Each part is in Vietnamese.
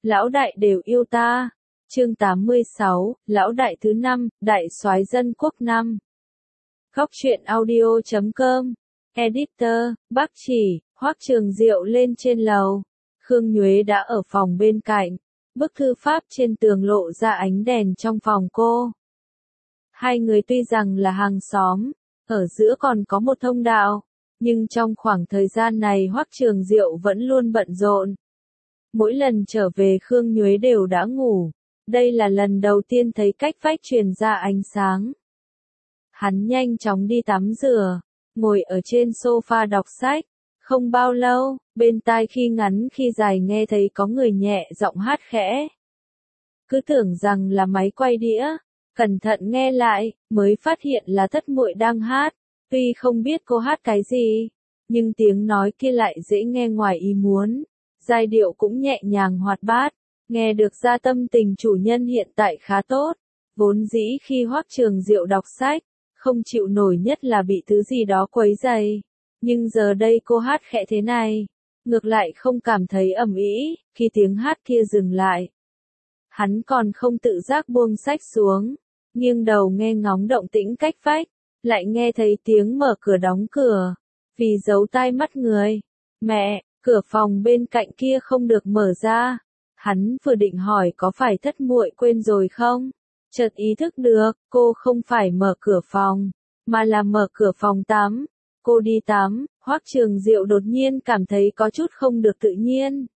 lão đại đều yêu ta. Chương 86, lão đại thứ 5, đại soái dân quốc 5. Góc truyện audio.com. Editor, Bác Chỉ, Hoắc Trường Diệu lên trên lầu. Khương Nhuế đã ở phòng bên cạnh. Bức thư pháp trên tường lộ ra ánh đèn trong phòng cô. Hai người tuy rằng là hàng xóm, ở giữa còn có một thông đạo, nhưng trong khoảng thời gian này Hoắc Trường Diệu vẫn luôn bận rộn. Mỗi lần trở về Khương Nhuế đều đã ngủ. Đây là lần đầu tiên thấy cách vách truyền ra ánh sáng. Hắn nhanh chóng đi tắm rửa, ngồi ở trên sofa đọc sách. Không bao lâu, bên tai khi ngắn khi dài nghe thấy có người nhẹ giọng hát khẽ. Cứ tưởng rằng là máy quay đĩa, cẩn thận nghe lại, mới phát hiện là thất muội đang hát. Tuy không biết cô hát cái gì, nhưng tiếng nói kia lại dễ nghe ngoài ý muốn. Giai điệu cũng nhẹ nhàng hoạt bát, nghe được ra tâm tình chủ nhân hiện tại khá tốt. Vốn dĩ khi Hoắc Trường Diệu đọc sách, không chịu nổi nhất là bị thứ gì đó quấy rầy. Nhưng giờ đây cô hát khẽ thế này, ngược lại không cảm thấy ầm ĩ. Khi tiếng hát kia dừng lại, hắn còn không tự giác buông sách xuống, nghiêng đầu nghe ngóng động tĩnh cách vách, lại nghe thấy tiếng mở cửa đóng cửa. Vì giấu tai mắt người, mẹ, cửa phòng bên cạnh kia không được mở ra. Hắn vừa định hỏi có phải thất muội quên rồi không, chợt ý thức được, cô không phải mở cửa phòng, mà là mở cửa phòng tắm. Cô đi tắm. Hoắc Trường Diệu đột nhiên cảm thấy có chút không được tự nhiên.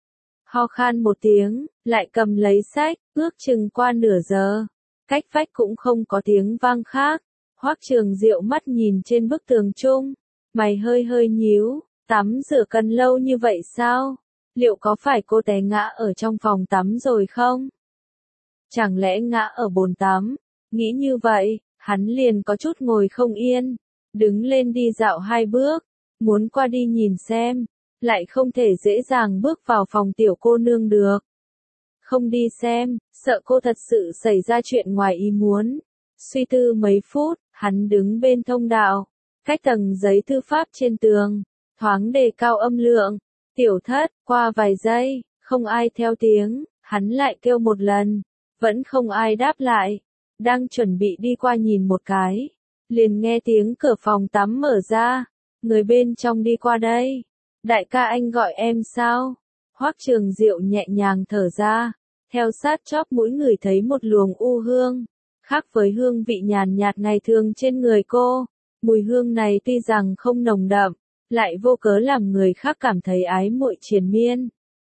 Ho khan một tiếng, lại cầm lấy sách, ước chừng qua nửa giờ. Cách vách cũng không có tiếng vang khác. Hoắc Trường Diệu mắt nhìn trên bức tường chung, mày hơi hơi nhíu, tắm rửa cần lâu như vậy sao? Liệu có phải cô té ngã ở trong phòng tắm rồi không? Chẳng lẽ ngã ở bồn tắm? Nghĩ như vậy, hắn liền có chút ngồi không yên, đứng lên đi dạo 2 bước, muốn qua đi nhìn xem, lại không thể dễ dàng bước vào phòng tiểu cô nương được. Không đi xem, sợ cô thật sự xảy ra chuyện ngoài ý muốn. Suy tư mấy phút, hắn đứng bên thông đạo, cách tầng giấy thư pháp trên tường, thoáng đề cao âm lượng. Tiểu Thất, qua vài giây, không ai theo tiếng, hắn lại kêu một lần, vẫn không ai đáp lại. Đang chuẩn bị đi qua nhìn một cái, liền nghe tiếng cửa phòng tắm mở ra, người bên trong đi qua đây. Đại ca anh gọi em sao? Hoắc Trường Diệu nhẹ nhàng thở ra, theo sát chóp mũi người thấy một luồng u hương, khác với hương vị nhàn nhạt ngày thường trên người cô. Mùi hương này tuy rằng không nồng đậm, lại vô cớ làm người khác cảm thấy ái muội triền miên.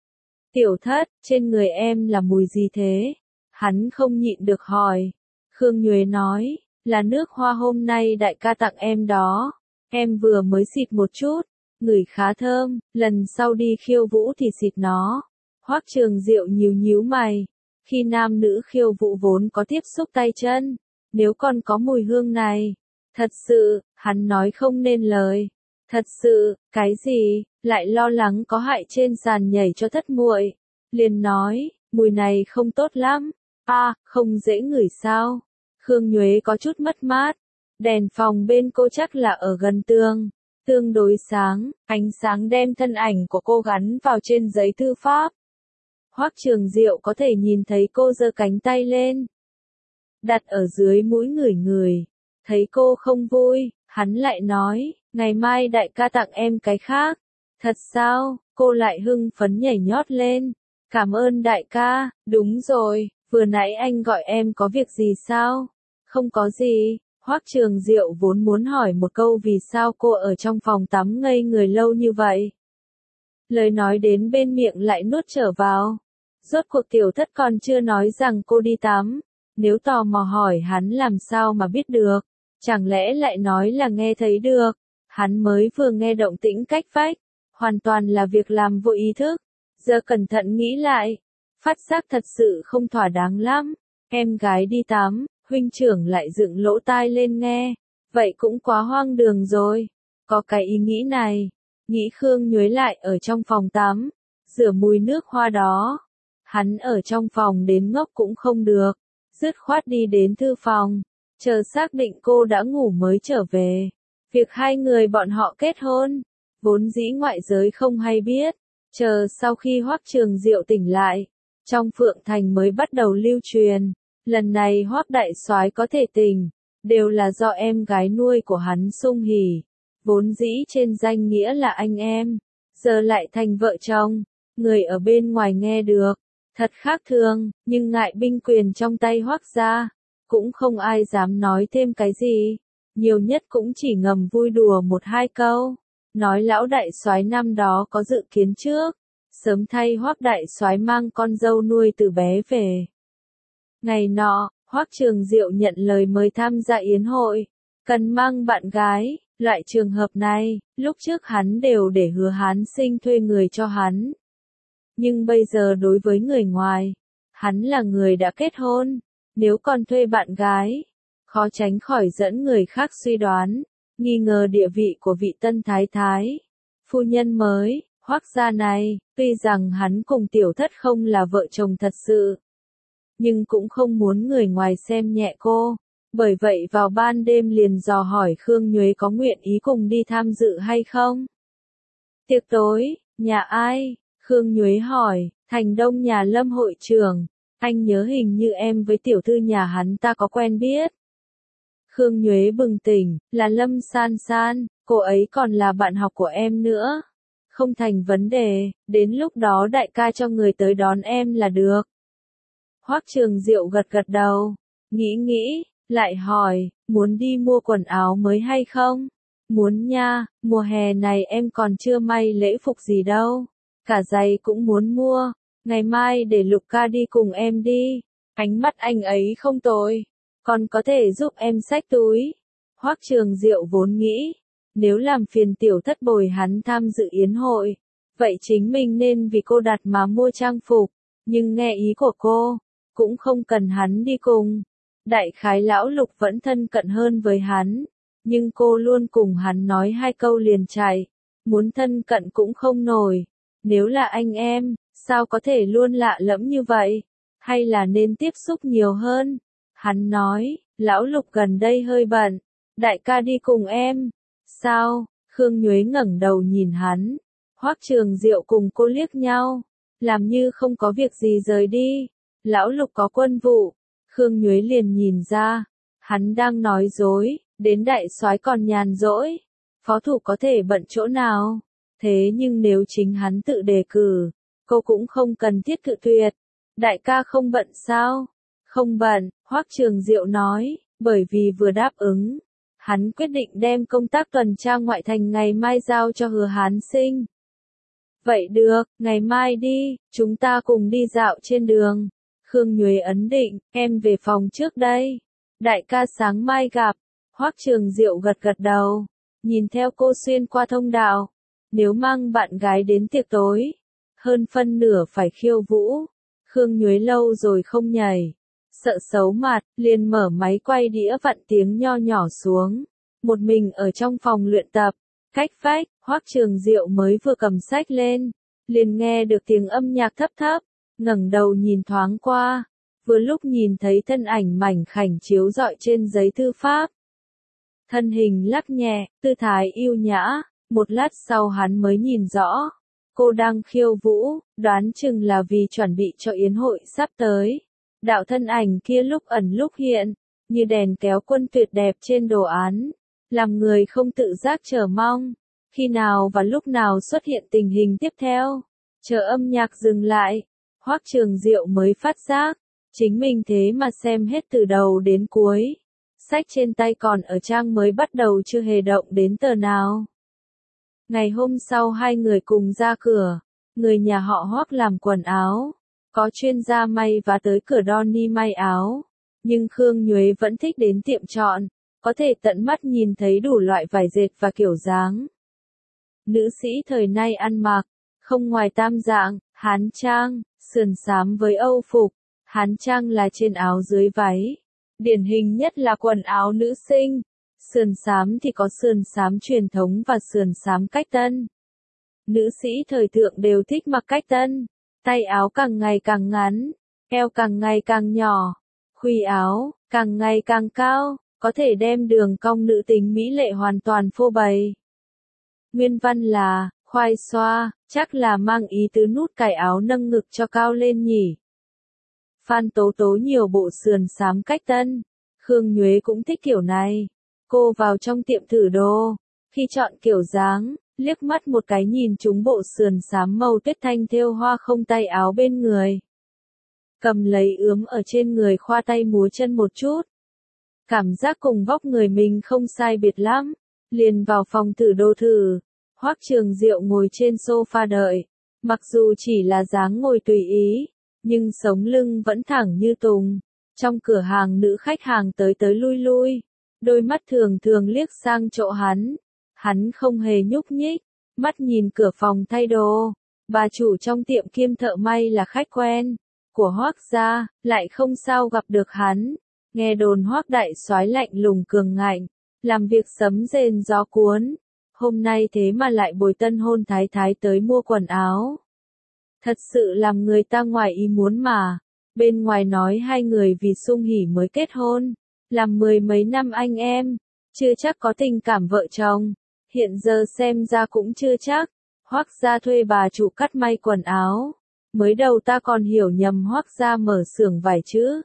Tiểu Thất, trên người em là mùi gì thế? Hắn không nhịn được hỏi. Khương Nhuế nói, là nước hoa hôm nay đại ca tặng em đó. Em vừa mới xịt một chút, ngửi khá thơm, lần sau đi khiêu vũ thì xịt nó. Hoắc Trường Diệu nhíu nhíu mày. Khi nam nữ khiêu vũ vốn có tiếp xúc tay chân, nếu còn có mùi hương này, thật sự, hắn nói không nên lời. Thật sự, cái gì, lại lo lắng có hại trên sàn nhảy cho thất muội. Liền nói, mùi này không tốt lắm. Không dễ ngửi sao? Khương Nhuế có chút mất mát. Đèn phòng bên cô chắc là ở gần tường, tương đối sáng, ánh sáng đem thân ảnh của cô gắn vào trên giấy thư pháp. Hoắc Trường Diệu có thể nhìn thấy cô giơ cánh tay lên, đặt ở dưới mũi người. Thấy cô không vui, hắn lại nói, ngày mai đại ca tặng em cái khác. Thật sao? Cô lại hưng phấn nhảy nhót lên. Cảm ơn đại ca. Đúng rồi, vừa nãy anh gọi em có việc gì sao? Không có gì. Hoắc Trường Diệu vốn muốn hỏi một câu vì sao cô ở trong phòng tắm ngây người lâu như vậy. Lời nói đến bên miệng lại nuốt trở vào. Rốt cuộc Tiểu Thất còn chưa nói rằng cô đi tắm. Nếu tò mò hỏi hắn làm sao mà biết được. Chẳng lẽ lại nói là nghe thấy được. Hắn mới vừa nghe động tĩnh cách vách. Hoàn toàn là việc làm vô ý thức. Giờ cẩn thận nghĩ lại. Phát giác thật sự không thỏa đáng lắm. Em gái đi tắm, huynh trưởng lại dựng lỗ tai lên nghe. Vậy cũng quá hoang đường rồi. Có cái ý nghĩ này. Nghĩ Khương Nhuế lại ở trong phòng tắm. Rửa mùi nước hoa đó. Hắn ở trong phòng đến ngốc cũng không được. Dứt khoát đi đến thư phòng. Chờ xác định cô đã ngủ mới trở về. Việc hai người bọn họ kết hôn, vốn dĩ ngoại giới không hay biết. Chờ sau khi Hoắc Trường Diệu tỉnh lại, trong Phượng Thành mới bắt đầu lưu truyền. Lần này Hoắc đại soái có thể tình, đều là do em gái nuôi của hắn Sung Hỉ, vốn dĩ trên danh nghĩa là anh em, giờ lại thành vợ chồng. Người ở bên ngoài nghe được, thật khác thường, nhưng ngại binh quyền trong tay Hoắc gia, cũng không ai dám nói thêm cái gì, nhiều nhất cũng chỉ ngầm vui đùa một hai câu, nói lão đại soái năm đó có dự kiến trước, sớm thay Hoắc đại soái mang con dâu nuôi từ bé về. Ngày nọ, Hoắc Trường Diệu nhận lời mời tham gia yến hội, cần mang bạn gái, loại trường hợp này, lúc trước hắn đều để Hứa Hán Sinh thuê người cho hắn. Nhưng bây giờ đối với người ngoài, hắn là người đã kết hôn, nếu còn thuê bạn gái, khó tránh khỏi dẫn người khác suy đoán, nghi ngờ địa vị của vị tân thái thái. Phu nhân mới, Hoắc gia này, tuy rằng hắn cùng tiểu thất không là vợ chồng thật sự, nhưng cũng không muốn người ngoài xem nhẹ cô, bởi vậy vào ban đêm liền dò hỏi Khương Nhuế có nguyện ý cùng đi tham dự hay không. Tiệc tối, nhà ai? Khương Nhuế hỏi, Thành Đông nhà Lâm hội trưởng, anh nhớ hình như em với tiểu thư nhà hắn ta có quen biết. Khương Nhuế bừng tỉnh, là Lâm San San, cô ấy còn là bạn học của em nữa. Không thành vấn đề, đến lúc đó đại ca cho người tới đón em là được. Hoắc Trường Diệu gật gật đầu, nghĩ, lại hỏi, muốn đi mua quần áo mới hay không? Muốn nha, mùa hè này em còn chưa may lễ phục gì đâu. Cả giày cũng muốn mua, ngày mai để Lục ca đi cùng em đi. Ánh mắt anh ấy không tồi, còn có thể giúp em xách túi. Hoắc Trường Diệu vốn nghĩ, nếu làm phiền tiểu thất bồi hắn tham dự yến hội, vậy chính mình nên vì cô đặt mà mua trang phục, nhưng nghe ý của cô, cũng không cần hắn đi cùng. Đại khái lão Lục vẫn thân cận hơn với hắn, nhưng cô luôn cùng hắn nói hai câu liền chạy, muốn thân cận cũng không nổi. Nếu là anh em, sao có thể luôn lạ lẫm như vậy? Hay là nên tiếp xúc nhiều hơn? Hắn nói, lão Lục gần đây hơi bận, đại ca đi cùng em. Sao? Khương Nhuế ngẩng đầu nhìn hắn. Hoắc Trường Diệu cùng cô liếc nhau, làm như không có việc gì rời đi. Lão Lục có quân vụ. Khương Nhuế liền nhìn ra, hắn đang nói dối, đến đại soái còn nhàn rỗi, phó thủ có thể bận chỗ nào? Thế nhưng nếu chính hắn tự đề cử, cô cũng không cần thiết cự tuyệt. Đại ca không bận sao? Không bận, Hoắc Trường Diệu nói, bởi vì vừa đáp ứng, hắn quyết định đem công tác tuần tra ngoại thành ngày mai giao cho Hứa Hán Sinh. Vậy được, ngày mai đi, chúng ta cùng đi dạo trên đường. Khương Nhuế ấn định, em về phòng trước đây. Đại ca sáng mai gặp. Hoắc Trường Diệu gật gật đầu, nhìn theo cô xuyên qua thông đạo. Nếu mang bạn gái đến tiệc tối, hơn phân nửa phải khiêu vũ. Khương Nhuế lâu rồi không nhảy, sợ xấu mặt, liền mở máy quay đĩa vặn tiếng nho nhỏ xuống. Một mình ở trong phòng luyện tập, cách vách, Hoắc Trường Diệu mới vừa cầm sách lên, liền nghe được tiếng âm nhạc thấp thấp, ngẩng đầu nhìn thoáng qua, vừa lúc nhìn thấy thân ảnh mảnh khảnh chiếu rọi trên giấy thư pháp. Thân hình lắc nhẹ, tư thái yêu nhã, một lát sau hắn mới nhìn rõ. Cô đang khiêu vũ, đoán chừng là vì chuẩn bị cho yến hội sắp tới. Đạo thân ảnh kia lúc ẩn lúc hiện, như đèn kéo quân tuyệt đẹp trên đồ án, làm người không tự giác chờ mong. Khi nào và lúc nào xuất hiện tình hình tiếp theo? Chờ âm nhạc dừng lại, Hoắc Trường Diệu mới phát giác, chính mình thế mà xem hết từ đầu đến cuối. Sách trên tay còn ở trang mới bắt đầu chưa hề động đến tờ nào. Ngày hôm sau hai người cùng ra cửa, người nhà họ Hoắc làm quần áo, có chuyên gia may và tới cửa Donny may áo, nhưng Khương Nhuế vẫn thích đến tiệm chọn, có thể tận mắt nhìn thấy đủ loại vải dệt và kiểu dáng. Nữ sĩ thời nay ăn mặc, không ngoài tam dạng, hán trang, sườn xám với âu phục, hán trang là trên áo dưới váy. Điển hình nhất là quần áo nữ sinh, sườn xám thì có sườn xám truyền thống và sườn xám cách tân. Nữ sĩ thời thượng đều thích mặc cách tân, tay áo càng ngày càng ngắn, eo càng ngày càng nhỏ, khuy áo càng ngày càng cao, có thể đem đường cong nữ tính mỹ lệ hoàn toàn phô bày. Nguyên văn là, khoai xoa, chắc là mang ý tứ nút cài áo nâng ngực cho cao lên nhỉ. Phan Tố Tố nhiều bộ sườn xám cách tân. Khương Nhuế cũng thích kiểu này. Cô vào trong tiệm thử đồ. Khi chọn kiểu dáng, liếc mắt một cái nhìn trúng bộ sườn xám màu tuyết thanh thêu hoa không tay áo bên người. Cầm lấy ướm ở trên người khoa tay múa chân một chút. Cảm giác cùng vóc người mình không sai biệt lắm. Liền vào phòng thử đồ thử. Hoắc Trường Diệu ngồi trên sofa đợi. Mặc dù chỉ là dáng ngồi tùy ý, nhưng sống lưng vẫn thẳng như tùng. Trong cửa hàng nữ khách hàng tới tới lui lui. Đôi mắt thường thường liếc sang chỗ hắn. Hắn không hề nhúc nhích. Mắt nhìn cửa phòng thay đồ. Bà chủ trong tiệm kiêm thợ may là khách quen của Hoắc gia, lại không sao gặp được hắn. Nghe đồn Hoắc đại soái lạnh lùng cường ngạnh, làm việc sấm rền gió cuốn. Hôm nay thế mà lại bồi tân hôn thái thái tới mua quần áo. Thật sự làm người ta ngoài ý muốn mà. Bên ngoài nói hai người vì sung hỉ mới kết hôn, làm mười mấy năm anh em, chưa chắc có tình cảm vợ chồng. Hiện giờ xem ra cũng chưa chắc. Hoắc gia thuê bà chủ cắt may quần áo. Mới đầu ta còn hiểu nhầm Hoắc gia mở xưởng vải chứ.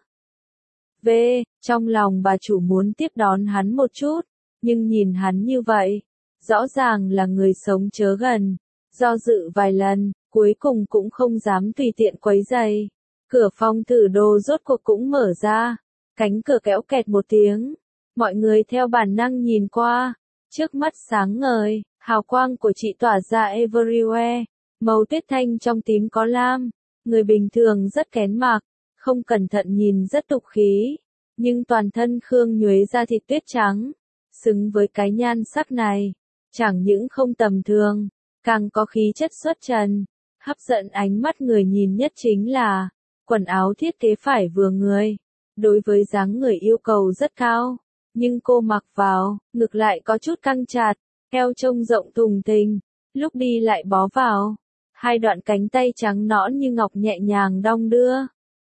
Trong lòng bà chủ muốn tiếp đón hắn một chút, nhưng nhìn hắn như vậy, rõ ràng là người sống chớ gần. Do dự vài lần, cuối cùng cũng không dám tùy tiện quấy rầy. Cửa phòng thử đồ rốt cuộc cũng mở ra, cánh cửa kéo kẹt một tiếng. Mọi người theo bản năng nhìn qua, trước mắt sáng ngời, hào quang của chị tỏa ra everywhere, màu tuyết thanh trong tím có lam. Người bình thường rất kén mặc, không cẩn thận nhìn rất tục khí, nhưng toàn thân Khương Nhuế da thịt tuyết trắng, xứng với cái nhan sắc này, chẳng những không tầm thường, càng có khí chất xuất trần, hấp dẫn ánh mắt người nhìn nhất chính là quần áo thiết kế phải vừa người. Đối với dáng người yêu cầu rất cao, nhưng cô mặc vào, ngực lại có chút căng chặt, eo trông rộng thùng thình, lúc đi lại bó vào. Hai đoạn cánh tay trắng nõn như ngọc nhẹ nhàng đong đưa.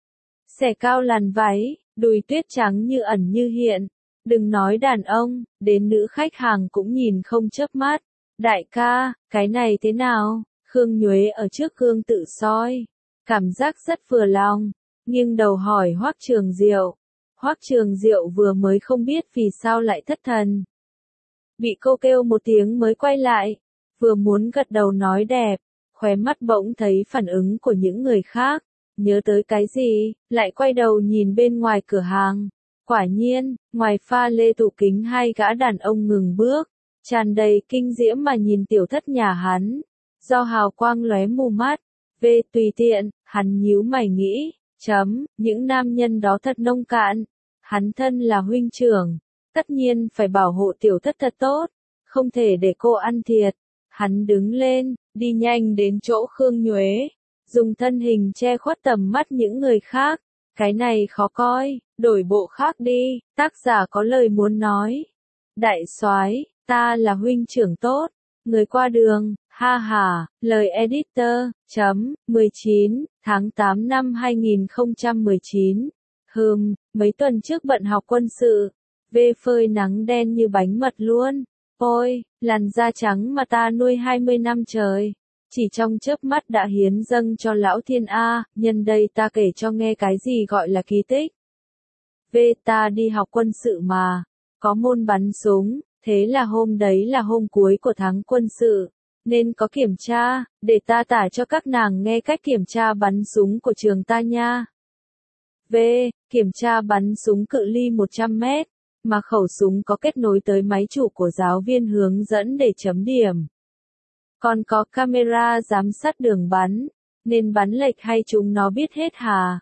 Xẻ cao làn váy, đùi tuyết trắng như ẩn như hiện. Đừng nói đàn ông, đến nữ khách hàng cũng nhìn không chớp mắt. Đại ca, cái này thế nào? Khương Nhuế ở trước gương tự soi. Cảm giác rất vừa lòng. Nghiêng đầu hỏi Hoắc Trường Diệu. Hoắc Trường Diệu vừa mới không biết vì sao lại thất thần. Bị cô kêu một tiếng mới quay lại. Vừa muốn gật đầu nói đẹp. Khóe mắt bỗng thấy phản ứng của những người khác, nhớ tới cái gì, lại quay đầu nhìn bên ngoài cửa hàng. Quả nhiên, ngoài pha lê tủ kính hai gã đàn ông ngừng bước, tràn đầy kinh diễm mà nhìn tiểu thất nhà hắn. Do hào quang lóe mù mắt, tùy tiện, hắn nhíu mày nghĩ, những nam nhân đó thật nông cạn. Hắn thân là huynh trưởng, tất nhiên phải bảo hộ tiểu thất thật tốt, không thể để cô ăn thiệt. Hắn đứng lên, đi nhanh đến chỗ Khương Nhuế, dùng thân hình che khuất tầm mắt những người khác. Cái này khó coi, đổi bộ khác đi, tác giả có lời muốn nói. Đại soái, ta là huynh trưởng tốt, người qua đường, ha ha, lời editor, 19, tháng 8 năm 2019. Mấy tuần trước bận học quân sự, phơi nắng đen như bánh mật luôn. Ôi, làn da trắng mà ta nuôi 20 năm trời, chỉ trong chớp mắt đã hiến dâng cho lão thiên A. Nhân đây ta kể cho nghe cái gì gọi là kỳ tích. Ta đi học quân sự mà, có môn bắn súng, thế là hôm đấy là hôm cuối của tháng quân sự, nên có kiểm tra, để ta tả cho các nàng nghe cách kiểm tra bắn súng của trường ta nha. Kiểm tra bắn súng cự ly 100 mét. Mà khẩu súng có kết nối tới máy chủ của giáo viên hướng dẫn để chấm điểm. Còn có camera giám sát đường bắn, nên bắn lệch hay chúng nó biết hết hả?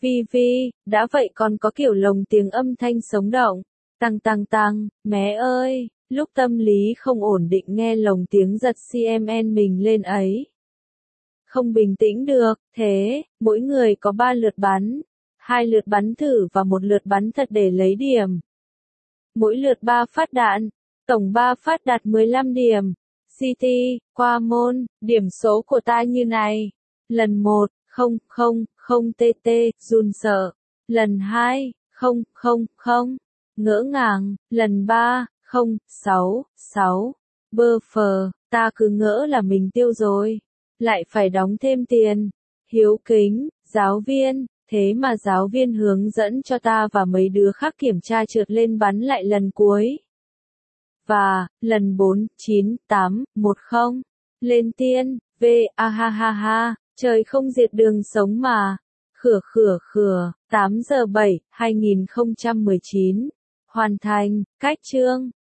Đã vậy còn có kiểu lồng tiếng âm thanh sống động. Tăng, mé ơi, lúc tâm lý không ổn định nghe lồng tiếng giật CMN mình lên ấy. Không bình tĩnh được, thế, mỗi người có 3 lượt bắn, 2 lượt bắn thử và 1 lượt bắn thật để lấy điểm. Mỗi lượt 3 phát đạn, tổng 3 phát đạt 15 điểm. CT, qua môn, điểm số của ta như này. Lần 1, 0, TT, run sợ. Lần 2, 0, ngỡ ngàng. Lần 3, 6, bơ phờ, ta cứ ngỡ là mình tiêu rồi. Lại phải đóng thêm tiền. Hiếu kính, giáo viên, Thế mà giáo viên hướng dẫn cho ta và mấy đứa khác kiểm tra trượt lên bắn lại lần cuối. Và, lần 4, 9, 8, 10. Lên tiên, a ha ha ha, trời không diệt đường sống mà. Khửa, 8 giờ 7, 2019. Hoàn thành, cách chương.